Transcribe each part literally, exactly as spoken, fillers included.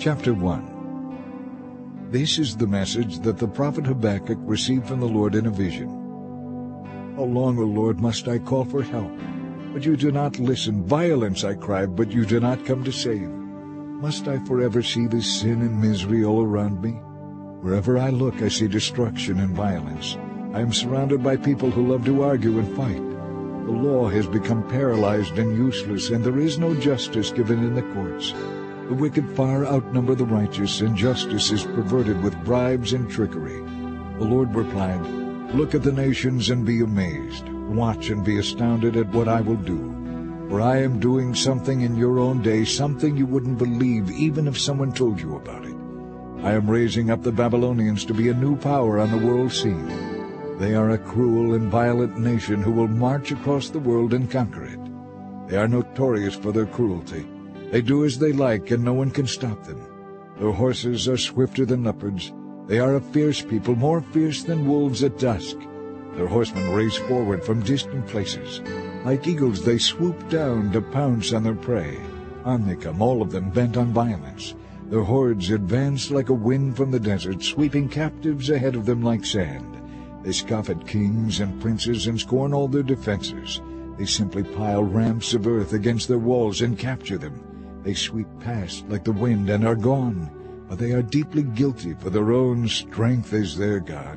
Chapter one. This is the message that the prophet Habakkuk received from the Lord in a vision. How long, O Lord, must I call for help? But you do not listen. Violence I cry, but you do not come to save. Must I forever see this sin and misery all around me? Wherever I look, I see destruction and violence. I am surrounded by people who love to argue and fight. The law has become paralyzed and useless, and there is no justice given in the courts. The wicked far outnumber the righteous, and justice is perverted with bribes and trickery. The Lord replied, Look at the nations and be amazed. Watch and be astounded at what I will do. For I am doing something in your own day, something you wouldn't believe even if someone told you about it. I am raising up the Babylonians to be a new power on the world scene. They are a cruel and violent nation who will march across the world and conquer it. They are notorious for their cruelty. They do as they like, and no one can stop them. Their horses are swifter than leopards. They are a fierce people, more fierce than wolves at dusk. Their horsemen race forward from distant places. Like eagles they swoop down to pounce on their prey. On they come, all of them bent on violence. Their hordes advance like a wind from the desert, sweeping captives ahead of them like sand. They scoff at kings and princes and scorn all their defenses. They simply pile ramps of earth against their walls and capture them. They sweep past like the wind and are gone, but they are deeply guilty, for their own strength is their God.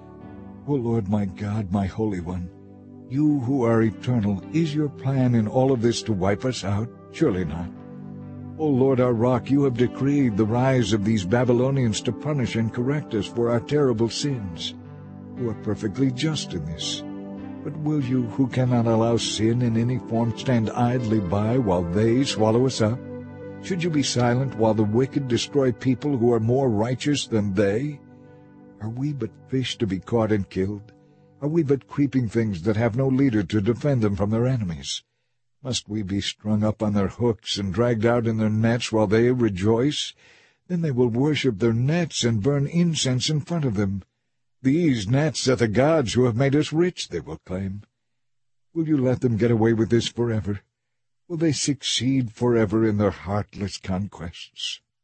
O Lord, my God, my Holy One, you who are eternal, is your plan in all of this to wipe us out? Surely not. O Lord, our rock, you have decreed the rise of these Babylonians to punish and correct us for our terrible sins. You are perfectly just in this. But will you, who cannot allow sin in any form, stand idly by while they swallow us up? Should you be silent while the wicked destroy people who are more righteous than they? Are we but fish to be caught and killed? Are we but creeping things that have no leader to defend them from their enemies? Must we be strung up on their hooks and dragged out in their nets while they rejoice? Then they will worship their nets and burn incense in front of them. These nets are the gods who have made us rich, they will claim. Will you let them get away with this forever? Will they succeed forever in their heartless conquests?